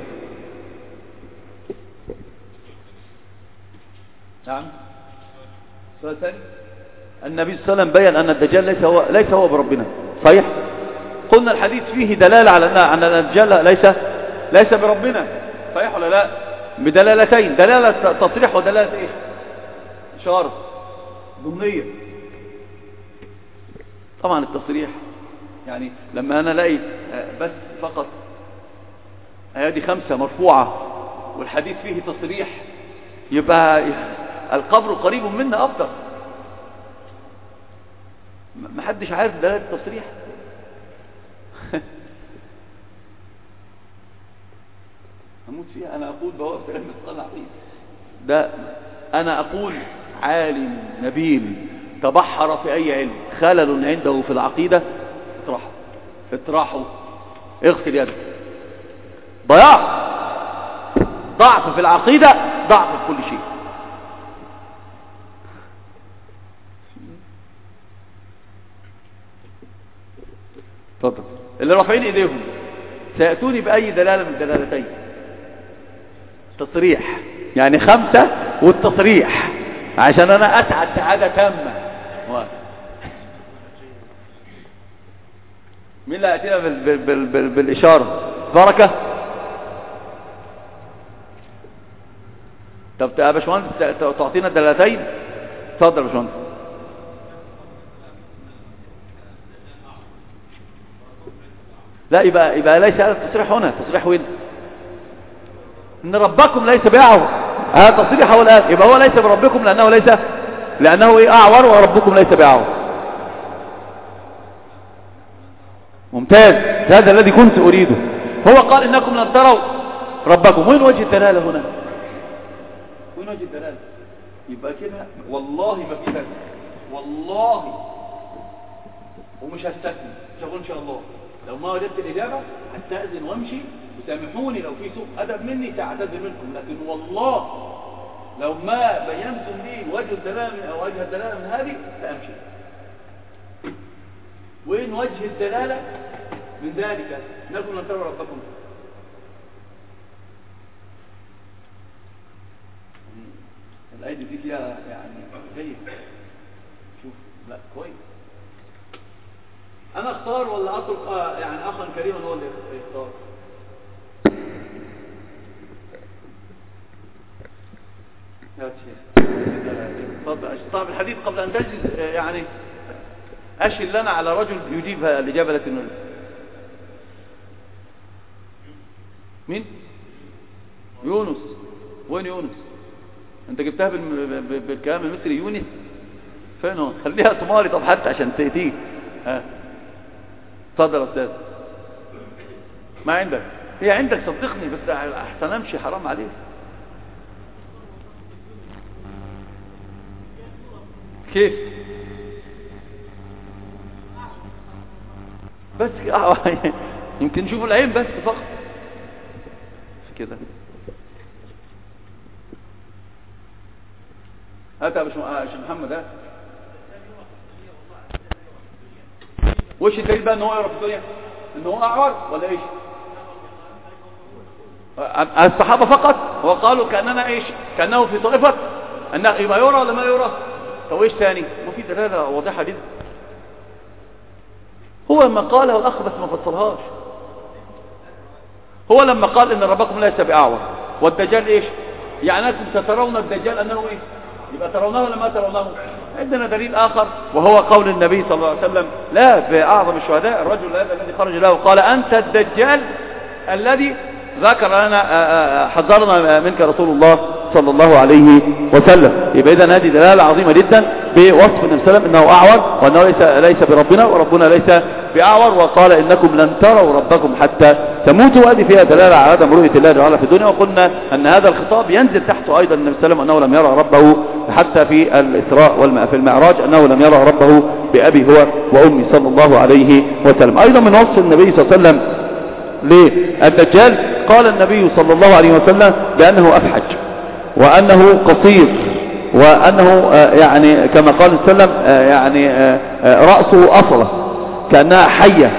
نعم. سؤال ثاني. النبي صلى الله عليه وسلم بيّن أن الدجال ليس هو ليس هو بربنا، صحيح؟ قلنا الحديث فيه دلالة على أن الدجال ليس ليس بربنا، صحيح ولا لا؟ بدلالتين، دلالة تصريح ودلالة ايش؟ إشارة ضمنية. طبعا التصريح يعني لما أنا ألاقي بس فقط هذه خمسة مرفوعة والحديث فيه تصريح، يبقى القبر قريب منا أفضل. ما حدش عارف دلالة التصريح. أموت فيها. أنا أقول بوقف كلام مثقال عقيد ده، أنا أقول عالم نبيل تبحر في أي علم خلل عنده في العقيدة اطرحه اطرحه اغسل يدك. ضياع ضعف في العقيدة ضعف في كل شيء. تفضل. اللي رافعين ايديهم سيأتوني بأي دلالة من الدلالتين. تصريح يعني خمسة والتصريح عشان أنا أسعد سعادة تامة. مين اللي هيأتينا بال بال بال بالإشارة؟ بركة. طب يا باشمهندس تعطينا الدلالتين؟ اتفضل يا باشمهندس. لا يبقى يبقى ليس هذا التصريح هنا. التصريح وين؟ ان ربكم ليس بأعور. هذا تصريح هو الآن. يبقى هو ليس بربكم لأنه ليس لأنه ايه أعور، وربكم ليس بأعور. ممتاز، هذا الذي كنت أريده. هو قال إنكم لن تروا ربكم. وين وجه الدلالة هنا؟ وين وجه الدلالة؟ يبقى كده والله ما في دلالة والله، ومش هستثني شغل إن شاء الله. لو ما وجدت الإجابة هستأذن وامشي، وسامحوني لو في سوء أدب مني سأعتذر منكم، لكن والله لو ما بينتم لي وجه الدلالة أو وجه الدلالة من هذه سأمشي. وين وجه الدلالة من ذلك؟ نكون لن تروا ربكم. الأيدي دي فيها يعني جيد. شوف لا كويس. أنا اختار ولا أترك يعني أخا كريما هو اللي يختار؟ يا شيخ تفضل. طيب الحديث قبل أن تجلس يعني أشهد لنا على رجل يجيب الإجابة التي نريد. مين؟ يونس. وين يونس؟ انت جبتها بالكلام المصري يونس؟ فين هو؟ خليها صومالي طب حتى عشان تأتيه. ها اتفضل يا استاذ. ما عندك؟ هي عندك صدقني، بس احسن امشي حرام عليك. كيف؟ بس يمكن نشوف العين بس فقط كده. هات يا باشا محمد. ها وش الدليل بقى ان هو يرى في الدنيا؟ ان هو اعور ولا ايش؟ الصحابه فقط وقالوا كاننا ايش؟ كانه في طائفه انه يبقى يرى ولا ما يرى؟ طب ايش ثاني؟ وفي دلاله واضحه جدا. هو لما قاله الاخ بس ما فصلهاش. هو لما قال ان ربكم ليس باعور والدجال ايش؟ يعني انكم سترون الدجال انه ايه؟ يبقى ترونه ولا ما ترونه؟ عندنا دليل اخر وهو قول النبي صلى الله عليه وسلم لا باعظم الشهداء الرجل هذا الذي خرج له قال انت الدجال الذي ذكر لنا حذرنا منك رسول الله صلى الله عليه وسلم. يبقى اذا هذه دلاله عظيمه جدا بوصف النبي صلى الله عليه وسلم انه اعور وانه ليس ليس بربنا وربنا ليس باعور، وقال انكم لن تروا ربكم حتى تموتوا. وهذه فيها دلاله على عدم رؤيه الله تعالى في الدنيا. وقلنا ان هذا الخطاب ينزل تحته ايضا النبي صلى الله عليه وسلم انه لم يرى ربه حتى في الاسراء والفي المعراج انه لم يرى ربه بابي هو وامي صلى الله عليه وسلم. ايضا من وصف النبي صلى الله عليه وسلم للدجال قال النبي صلى الله عليه وسلم بانه افحج وانه قصير وانه يعني كما قال صلى الله عليه وسلم يعني راسه اصله كانها حيه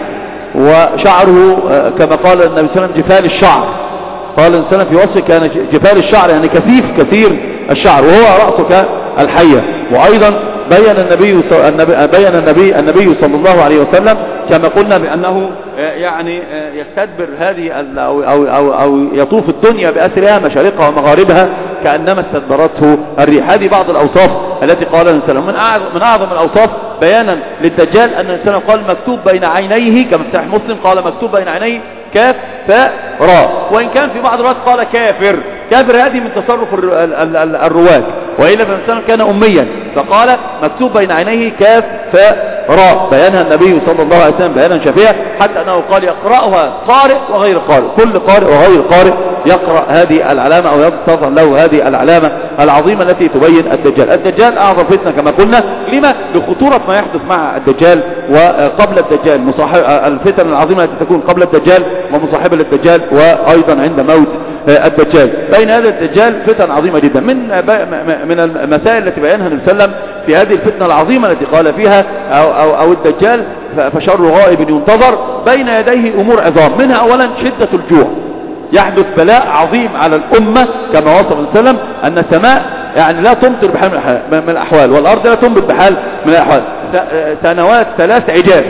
وشعره كما قال النبي صلى الله عليه وسلم جفال الشعر. قال النبي صلى الله عليه وسلم في وصفه كان جفال الشعر يعني كثيف كثير الشعر وهو راسه كالحيه. وايضا بين النبي بين النبي النبي صلى الله عليه وسلم كما قلنا بانه يعني يستدبر هذه او او او, أو يطوف الدنيا باسرها مشارقها ومغاربها كانما استدبرته الريح. هذه بعض الاوصاف التي قال النبي صلى الله عليه وسلم. من اعظم الاوصاف بيانا للدجال ان النبي صلى الله عليه وسلم قال مكتوب بين عينيه كما في صحيح مسلم قال مكتوب بين عينيه كاف فاء راء، وان كان في بعض الروايات قال كافر. كافر هذه من تصرف الرواة، والا فالنبي صلى الله عليه وسلم كان اميا فقال مكتوب بين عينيه كاف فاء راء، بيانها النبي صلى الله عليه وسلم بيانا شفيا حتى انه قال يقراها قارئ وغير قارئ، كل قارئ وغير قارئ يقرا هذه العلامه او تظهر له هذه العلامه العظيمه التي تبين الدجال. الدجال اعظم فتنه كما قلنا. لما؟ لخطوره ما يحدث مع الدجال وقبل الدجال، مصاحب الفتن العظيمه التي تكون قبل الدجال ومصاحبه للدجال وايضا عند موت الدجال. بين هذا الدجال فتن عظيمه جدا. من من المسائل التي بينها النبي صلى الله عليه وسلم في هذه الفتنه العظيمه التي قال فيها او او, أو الدجال فشر غائب ينتظر بين يديه امور عظام، منها اولا شده الجوع. يحدث بلاء عظيم على الامه كما وصف النبي صلى الله عليه وسلم ان السماء يعني لا تمطر بحال من الاحوال والارض لا تنبت بحال من الاحوال. سنوات ثلاث عجاف،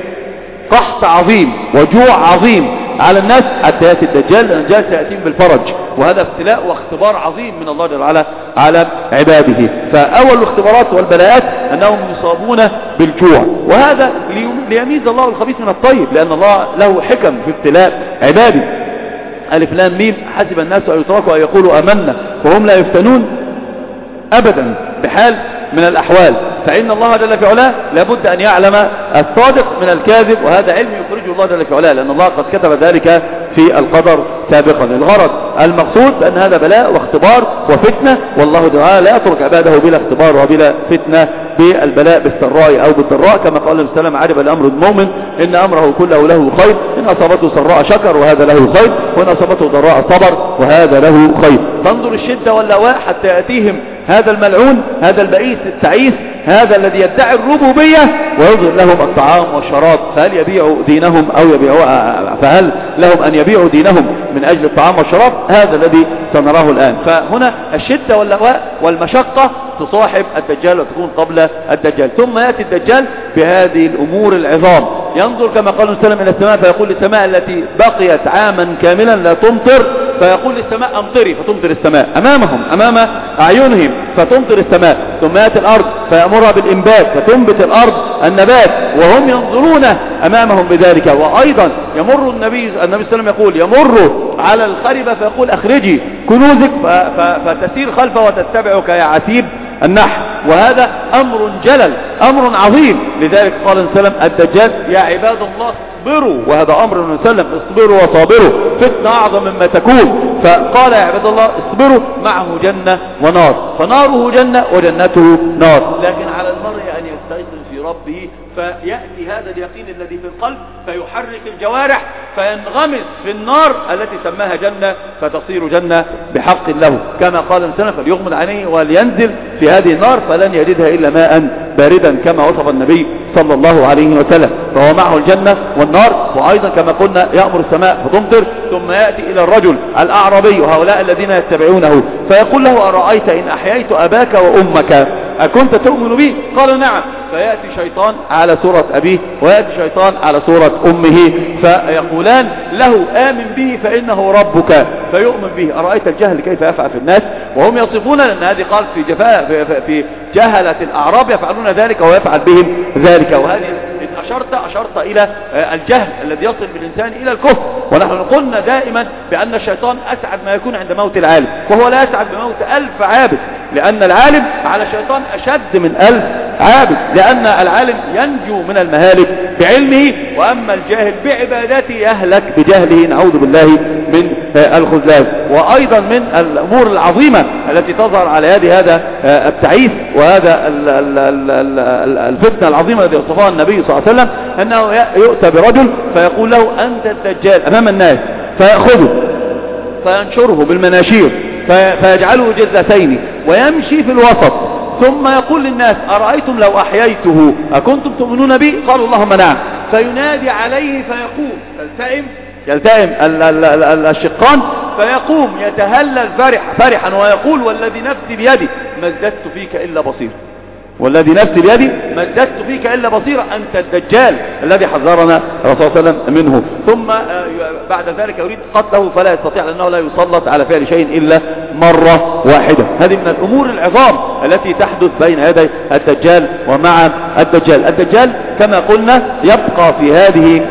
قحط عظيم وجوع عظيم على الناس حتى ياتي الدجال. لأن الدجال سياتيهم بالفرج، وهذا ابتلاء واختبار عظيم من الله جل وعلا على عباده. فاول الاختبارات والبلاءات انهم يصابون بالجوع، وهذا ليميز الله الخبيث من الطيب، لان الله له حكم في ابتلاء عباده. الف لام ميم حسب الناس ان يتركوا ان يقولوا امنا وهم لا يفتنون ابدا بحال من الاحوال. فإن الله جل في علاه لابد أن يعلم الصادق من الكاذب، وهذا علم يخرجه الله جل في علاه، لأن الله قد كتب ذلك في القدر سابقا. الغرض المقصود أن هذا بلاء واختبار وفتنة، والله تعالى لا يترك عباده بلا اختبار وبلا فتنة، بالبلاء بالسراء أو بالضراء، كما قال النبي صلى الله عليه وسلم عجب الأمر المؤمن إن أمره كله له خير، إن أصابته سراء شكر وهذا له خير، وإن أصابته ضراء صبر وهذا له خير. تنظر الشدة واللواء حتى يأتيهم هذا الملعون، هذا البئيس التعيس، هذا الذي يدعي الربوبية ويظهر لهم الطعام والشراب، فهل يبيعوا دينهم أو يبيعوا فهل لهم أن يبيعوا دينهم من أجل الطعام والشراب؟ هذا الذي سنراه الآن. فهنا الشدة واللواء والمشقة تصاحب الدجال وتكون قبل الدجال، ثم يأتي الدجال بهذه الأمور العظام. ينظر كما قال النبي صلى الله عليه وسلم إلى السماء فيقول للسماء التي بقيت عاما كاملا لا تمطر فيقول للسماء امطري فتمطر السماء أمامهم أمام أعينهم فتمطر السماء. ثم يأتي الأرض فيأمرها بالإنبات فتنبت الأرض النبات وهم ينظرون أمامهم بذلك. وأيضا يمر النبي النبي صلى الله عليه وسلم يقول يمر على الخربة فيقول أخرجي كنوزك فتسير خلفه وتتبعك يا عتيب النحل. وهذا أمر جلل أمر عظيم. لذلك قال النبي صلى الله عليه وسلم الدجال يا عباد الله اصبروا، وهذا أمر النبي صلى الله عليه وسلم اصبروا وصابروا فتنة أعظم مما تكون. فقال يا عباد الله اصبروا معه جنة ونار، فناره جنة وجنته نار. لكن على المرء أن يستيقظ في ربه فيأتي هذا اليقين الذي في القلب فيحرك الجوارح فينغمس في النار التي سماها جنة فتصير جنة بحق له. كما قال النبي صلى الله عليه وسلم فليغمض عينيه ولينزل في هذه النار فلن يجدها إلا ماء باردا كما وصف النبي صلى الله عليه وسلم. فهو معه الجنة والنار. وأيضا كما قلنا يأمر السماء فتمطر. ثم يأتي إلى الرجل الأعرابي وهؤلاء الذين يتبعونه فيقول له أرأيت إن أحييت أباك وأمك أكنت تؤمن بي؟ قال نعم. فيأتي شيطان على صورة أبيه ويأتي شيطان على صورة أمه فيقولان له آمن به فإنه ربك فيؤمن به. أرأيت الجهل كيف يفعل في الناس وهم يصفون لأن هذه قال في جفاء في, في جهلة الأعراب يفعلون ذلك ويفعل بهم ذلك. وهذه إن أشرت أشرت إلى الجهل الذي يصل بالإنسان إلى الكفر. ونحن قلنا دائما بأن الشيطان أسعد ما يكون عند موت العالم وهو لا يسعد بموت ألف عابد لأن العالم على الشيطان أشد من ألف عابد لأن العالم ينجو من المهالك بعلمه وأما الجاهل بعبادته يهلك بجهله نعوذ بالله من الخذلان. وأيضا من الأمور العظيمة التي تظهر على يد هذا التعيس وهذا الفتنة العظيمة التي وصفها النبي صلى الله عليه وسلم أنه يؤتى برجل فيقول له أنت الدجال أمام الناس فيأخذه فينشره بالمناشير فيجعله جزتين ويمشي في الوسط ثم يقول للناس أرأيتم لو أحييته أكنتم تؤمنون بي؟ قالوا اللهم نعم. فينادي عليه فيقوم يلتئم يلتئم الشقان فيقوم يتهلل فرح فرحا ويقول والذي نفسي بيدي ما ازددت فيك إلا بصير والذي نفسي بيدي ما ازددت فيك إلا بصيرا أنت الدجال الذي حذرنا الرسول صلى الله عليه وسلم منه. ثم بعد ذلك يريد قتله فلا يستطيع لأنه لا يسلط على فعل شيء إلا مرة واحدة. هذه من الأمور العظام التي تحدث بين يدي الدجال ومع الدجال. الدجال كما قلنا يبقى في هذه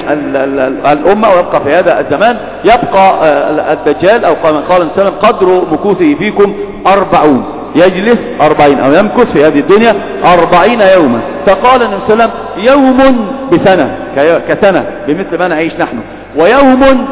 الأمة ويبقى في هذا الزمان يبقى الدجال أو قال النبي صلى الله عليه وسلم قدر مكوثه فيكم أربعون يجلس أربعين أو يمكث في هذه الدنيا أربعين يوما. فقال النبي صلى الله عليه وسلم يوم بسنة كسنة بمثل ما نعيش نحن ويوم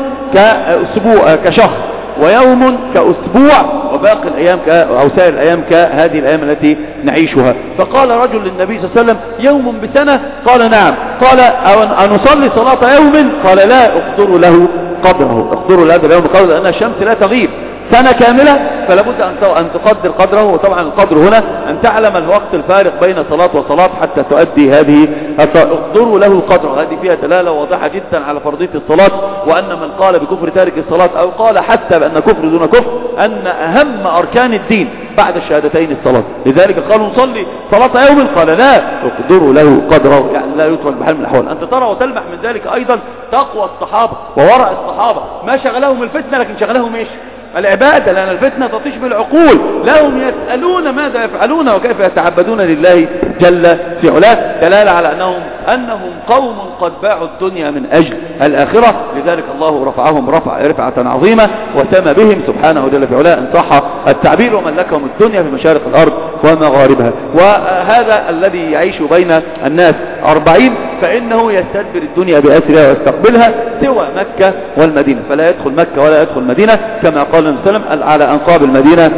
كأسبوع كشهر ويوم كأسبوع وباقي الأيام أو سائر الأيام كهذه الأيام التي نعيشها. فقال رجل للنبي صلى الله عليه وسلم يوم بسنة؟ قال نعم. قال أنصلي صلاة يوم؟ قال لا اقدر له قدره اقدر لهذا اليوم قدره لأن الشمس لا تغيب سنة كاملة فلا بد أن تقدر قدره. وطبعا القدر هنا أن تعلم الوقت الفارق بين صلاة وصلاة حتى تؤدي هذه اقدروا له قدره. هذه فيها دلالة واضحة جدا على فرضية الصلاة وأن من قال بكفر تارك الصلاة أو قال حتى بأن كفر دون كفر أن أهم أركان الدين بعد الشهادتين الصلاة. لذلك قالوا نصلي صلاة يوم؟ قال لا اقدروا له قدره يعني لا يترك بحال من الأحوال. أنت ترى وتلمح من ذلك أيضا تقوى الصحابة وورع الصحابة ما شغلهم الفتنة لكن شغلهم ايش؟ العبادة لأن الفتنة تطيش بالعقول. لهم يسألون ماذا يفعلون وكيف يتعبدون لله جل في علاه دلالة على أنهم أنهم قوم قد باعوا الدنيا من أجل الآخرة. لذلك الله رفعهم رفع رفعة عظيمة وسمى بهم سبحانه جل في علاه إن صح التعبير وملكهم الدنيا في مشارق الأرض ومغاربها. وهذا الذي يعيش بين الناس أربعين فإنه يستدبر الدنيا بأسرها ويستقبلها سوى مكة والمدينة فلا يدخل مكة ولا يدخل المدينة كما قال النبي صلى الله عليه وسلم على أنقاب المدينة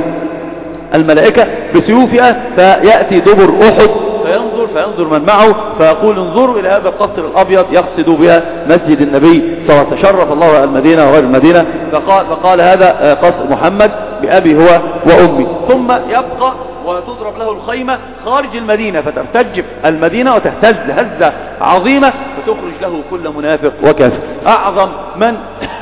الملائكة بسيوفها فيأتي دبر أحد فينظر فينظر من معه فيقول انظروا إلى هذا القصر الأبيض يقصد بها مسجد النبي صلى الله عليه وسلم تشرف الله المدينة وغير المدينة فقال, فقال هذا قصر محمد بأبي هو وأمي. ثم يبقى وتضرب له الخيمة خارج المدينة فترتجف المدينة وتهتز هزة عظيمة فتخرج له كل منافق وكافر. أعظم من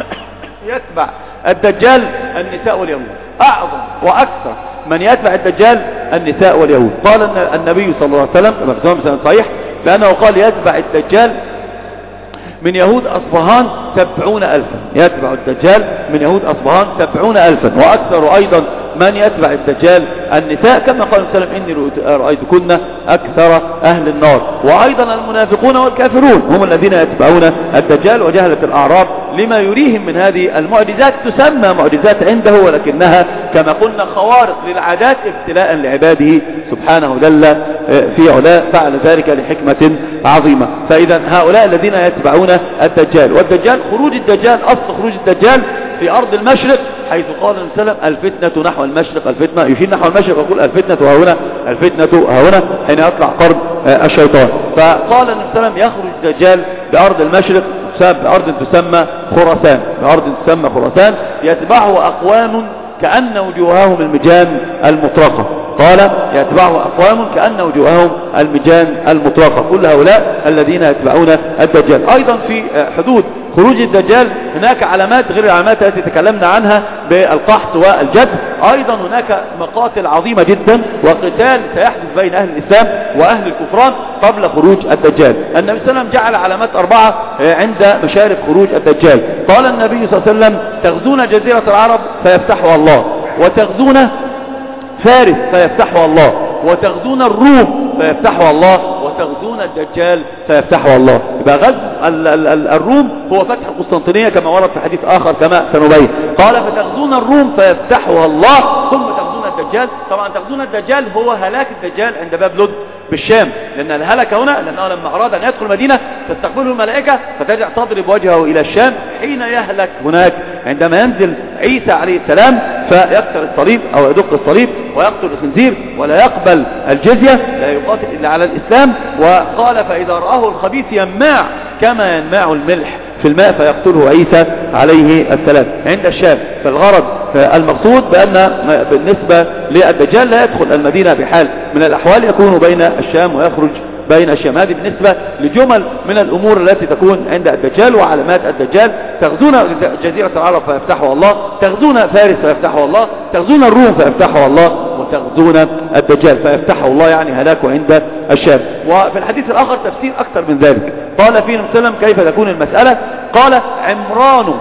يتبع الدجال النساء واليهود أعظم وأكثر من يتبع الدجال النساء واليهود. قال النبي صلى الله عليه وسلم كما في صحيح لأنه قال يتبع الدجال من يهود أصفهان سبعون ألفا، يتبع الدجال من يهود أصفهان سبعون ألفا، وأكثر أيضا من يتبع الدجال النساء، كما قال صلى الله عليه وسلم إني رأيتكن أكثر أهل النار. وأيضا المنافقون والكافرون هم الذين يتبعون الدجال وجهلة الأعراب لما يريهم من هذه المعجزات، تسمى معجزات عنده ولكنها كما قلنا خوارق للعادات ابتلاء لعباده سبحانه جل في علاء، فعل ذلك لحكمة عظيمة. فإذا هؤلاء الذين يتبعون الدجال، والدجال خروج الدجال أصل خروج الدجال في أرض المشرق، حيث قال النبي صلى الله عليه وسلم الفتنة نحو المشرق، الفتنة يشير نحو المشرق ويقول الفتنة ها هنا، الفتنة ها هنا حين يطلع قرن الشيطان. فقال النبي صلى الله عليه وسلم يخرج الدجال بأرض المشرق بأرض تسمى خراسان، بأرض تسمى خراسان، يتبعه أقوام كأن وجوههم المجان المطرقة. قال يتبعه أقوام كأن وجوههم المجان المطرقة. كل هؤلاء الذين يتبعون الدجال. أيضا في حدود خروج الدجال هناك علامات غير العلامات التي تكلمنا عنها بالقحط والجد. أيضا هناك مقاتل عظيمة جدا وقتال سيحدث بين أهل الإسلام وأهل الكفران قبل خروج الدجال. النبي صلى الله عليه وسلم جعل علامات أربعة عند مشارف خروج الدجال. قال النبي صلى الله عليه وسلم تغزون جزيرة العرب فيفتحها الله، وتغزون فارس فيفتحها الله، وتغزون الروم فيفتحها الله، وتغزون الدجال فيفتحه الله. يبقى غزو ال ال ال الروم هو فتح القسطنطينية كما ورد في حديث آخر كما سنبين. قال فتغزون الروم فيفتحها الله، ثم تغزون الدجال. طبعا تغزون الدجال هو هلاك الدجال عند باب لد بالشام، لأن الهلك هنا لأنه لما أراد أن يدخل المدينة تستقبله الملائكة فترجع تضرب وجهه إلى الشام حين يهلك هناك، عندما ينزل عيسى عليه السلام فيكسر الصليب أو يدق الصليب ويقتل الخنزير ولا يقبل الجزية، لا يقاتل إلا على الإسلام. وقال فإذا رآه الخبيث ينماع كما ينماع الملح في الماء فيقتله عيسى عليه السلام عند الشام. فالغرض المقصود بأن بالنسبة للدجال لا يدخل المدينة بحال من الأحوال، يكون بين الشام ويخرج بين الشام. هذه بالنسبة لجمل من الأمور التي تكون عند الدجال وعلامات الدجال. تغزون جزيرة العرب فيفتحها الله، تغزون فارس فيفتحها الله، تغزون الروم فيفتحها الله، وتغزون الدجال فيفتحه الله، يعني هلاكه عند الشام. وفي الحديث الآخر تفسير أكثر من ذلك. قال فيه النبي صلى الله عليه وسلم كيف تكون المسألة؟ قال عمران،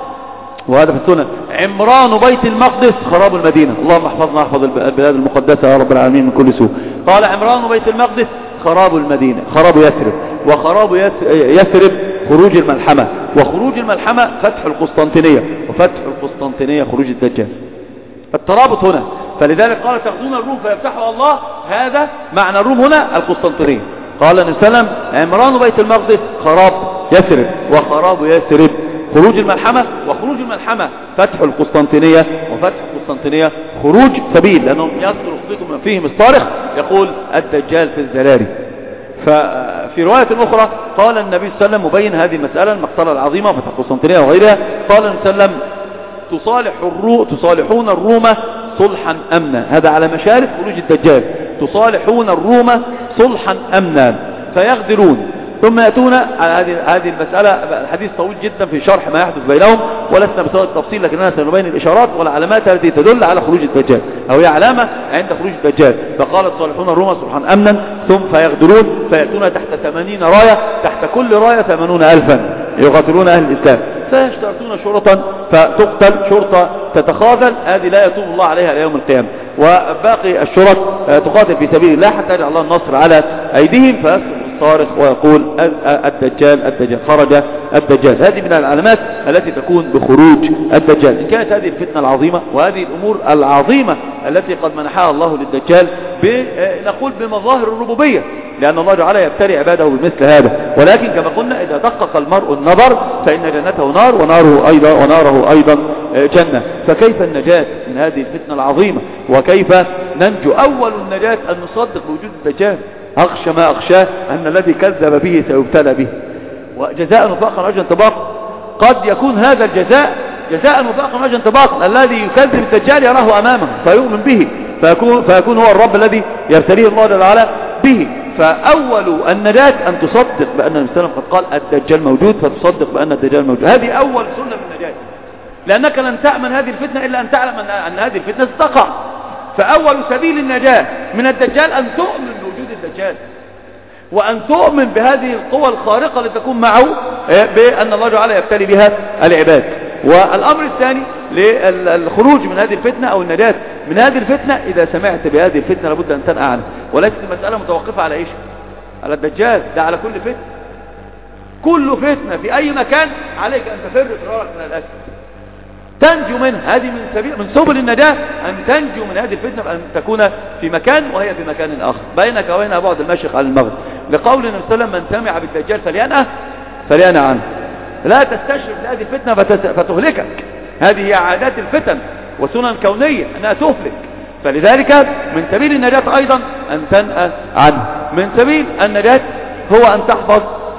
وهذا في السنة، عمران بيت المقدس خراب المدينة. اللهم احفظنا احفظ البلاد المقدسة يا رب العالمين من كل سوء. قال عمران بيت المقدس خراب المدينة، خراب يثرب، وخراب يثرب خروج الملحمة، وخروج الملحمة فتح القسطنطينية، وفتح القسطنطينية خروج الدجال. الترابط هنا. فلذلك قال تغزون الروم فيفتحها الله، هذا معنى الروم هنا القسطنطينية. قال النبي صلى الله عليه وسلم عمران بيت المقدس خراب يثرب، وخراب يثرب خروج الملحمة، وخروج الملحمة فتح القسطنطينية، وفتح القسطنطينية خروج سبيل، لأنهم يصرخ بكم فيهم الصارخ يقول الدجال في الزلاري. ففي رواية أخرى قال النبي صلى الله عليه وسلم مبين هذه المسألة المقتلة العظيمة فتح القسطنطينية وغيرها، قال النبي صلى الله عليه وسلم تصالح الرو... تصالحون الروم صلحا أمنا. هذا على مشارف خروج الدجال. تصالحون الروم صلحا أمنا فيغدرون، ثم يأتون على هذه هذه المسألة. الحديث طويل جدا في شرح ما يحدث بينهم ولسنا بصدد التفصيل، لكننا سنبين الإشارات والعلامات التي تدل على خروج الدجال، أو هي علامة عند خروج الدجال. فقال تصالحون الروم صلحا أمنا ثم فيغدرون فيأتون تحت ثمانين راية، تحت كل راية ثمانون ألفا يقاتلون أهل الإسلام، فيشترطون شرطا فتقتل شرطة تتخاذل، هذه لا يتوب الله عليها إلى يوم القيامة. وباقي الشرط تقاتل في سبيل الله حتى يجعل الله النصر على أيديهم، فيصرخ الصارخ ويقول الدجال الدجال خرج الدجال. هذه من العلامات التي تكون بخروج الدجال. إن كانت هذه الفتنة العظيمة وهذه الأمور العظيمة التي قد منحها الله للدجال نقول بمظاهر الربوبية، لأن الله تعالى يبتلي عباده بمثل هذا. ولكن كما قلنا إذا دقق المرء النظر فإن جنته نار وناره أيضا, وناره أيضا جنة. فكيف النجاة من هذه الفتنة العظيمة؟ وكيف ننجو؟ أول النجاة أن نصدق بوجود الدجال. أخشى ما أخشاه أن الذي كذب به سيبتلى به، وجزاء وفاقا أجل انطباق. قد يكون هذا الجزاء جزاء وفاقا أجل انطباق، الذي يكذب الدجال يراه أمامه فيؤمن به، فيكون, فيكون هو الرب الذي يبتليه الله جل وعلا به. فأول النجاة أن تصدق بأن النبي صلى الله عليه وسلم قد قال الدجال موجود، فتصدق بأن الدجال موجود. هذه أول سنة من النجاة، لأنك لن تأمن هذه الفتنة إلا أن تعلم أن هذه الفتنة ستقع. فأول سبيل النجاة من الدجال أن تؤمن بوجود الدجال. وأن تؤمن بهذه القوى الخارقة لتكون معه بأن الله تعالى يبتلي بها العباد. والأمر الثاني للخروج من هذه الفتنة أو النجاة من هذه الفتنة، إذا سمعت بهذه الفتنة لابد أن تنأى عنها، وليست المسألة متوقفة على إيش؟ على الدجال، ده على كل فتنة. كل فتنة في أي مكان عليك أن تفر فرارك من الأسد، تنجو منها. هذه من سبيل من سبل النجاة أن تنجو من هذه الفتنة، بأن تكون في مكان وهي في مكان آخر، بينك وبينها بعد المشرق على المغرب، لقول النبي صلى الله عليه وسلم: من سمع بالدجال فلينأى فلينأى عنه. لا تستشرف لهذه الفتنة فتهلكك. هذه هي عادات الفتن وسنن كونية أنها تهلك. فلذلك من سبيل النجاة أيضا أن تنأى عنه. من سبيل النجاة هو أن تحفظ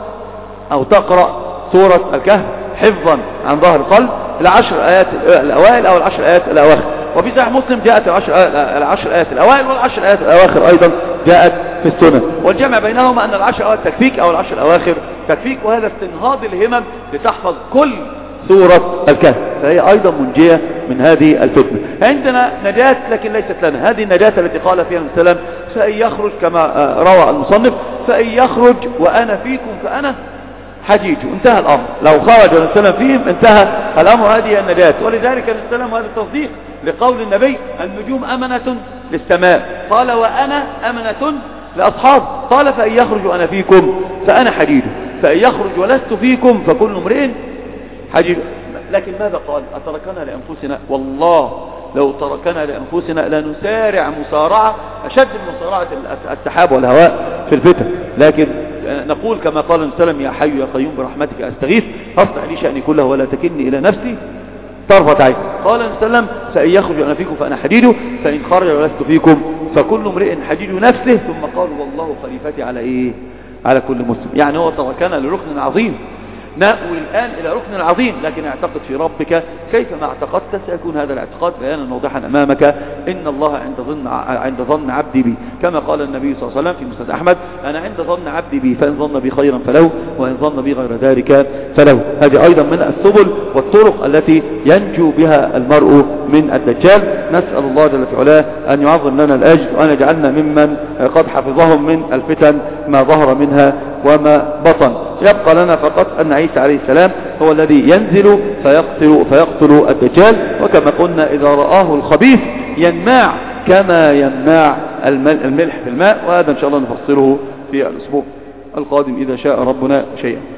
أو تقرأ سورة الكهف حفظا عن ظهر القلب، العشر آيات الأوائل أو العشر آيات الأواخر. وفي صحيح مسلم جاءت العشر, العشر آيات الأوائل والعشر آيات الأواخر أيضا جاءت في السنة، والجمع بينهما أن العشر آيات تكفيك أو العشر الأواخر تكفيك، وهذا استنهاض الهمم لتحفظ كل سورة الكهف، فهي أيضا منجية من هذه الفتنة. عندنا نجاة لكن ليست لنا، هذه النجاة التي قال فيها السلام: فإن يخرج، كما روى المصنف: فإن يخرج وأنا فيكم فأنا حجيج. انتهى الأمر، لو خرج السلام فيهم انتهى الأمر. هذه النجاة. ولذلك السلام هذا التصديق لقول النبي: النجوم أمنة للسماء، قال: وأنا أمنة لأصحاب، قال: فإن يخرج وأنا فيكم فأنا حجيج، فإن يخرج ولست فيكم فكل امرئ حجيج. لكن ماذا قال؟ أتركنا لأنفسنا؟ والله لو تركنا لأنفسنا لنسارع مسارعة أشد من مسارعة السحاب والهواء في الفتن. لكن نقول كما قال النبي صلى الله عليه وسلم: يا حي يا قيوم برحمتك أستغيث أصلح لي شأني كله ولا تكلني إلى نفسي طرفة عين. قال النبي صلى الله عليه وسلم: فإن يخرج أنا فيكم فأنا حديد، فإن خرج ولست فيكم فكل امرئ حديد نفسه. ثم قال: والله خليفتي على إيه؟ على كل مسلم. يعني هو تركنا لركن عظيم، نأوي الآن إلى ركن عظيم، لكن اعتقد في ربك كيفما اعتقدت سيكون هذا الاعتقاد بيانا واضحا أمامك. إن الله عند ظن عند ظن عبدي بي، كما قال النبي صلى الله عليه وسلم في مسند أحمد: أنا عند ظن عبدي بي، فإن ظن بي خيرا فله، وإن ظن بي غير ذلك فله. هذه أيضا من السبل والطرق التي ينجو بها المرء من الدجال. نسأل الله جل في علاه أن يعظم لنا الأجر، وأن يجعلنا ممن قد حفظهم من الفتن ما ظهر منها وما بطن. يبقى لنا فقط أن عيسى عليه السلام هو الذي ينزل فيقتل, فيقتل الدجال، وكما قلنا إذا رآه الخبيث ينماع كما ينماع الملح في الماء، وهذا إن شاء الله نفصله في الأسبوع القادم إذا شاء ربنا شيئا.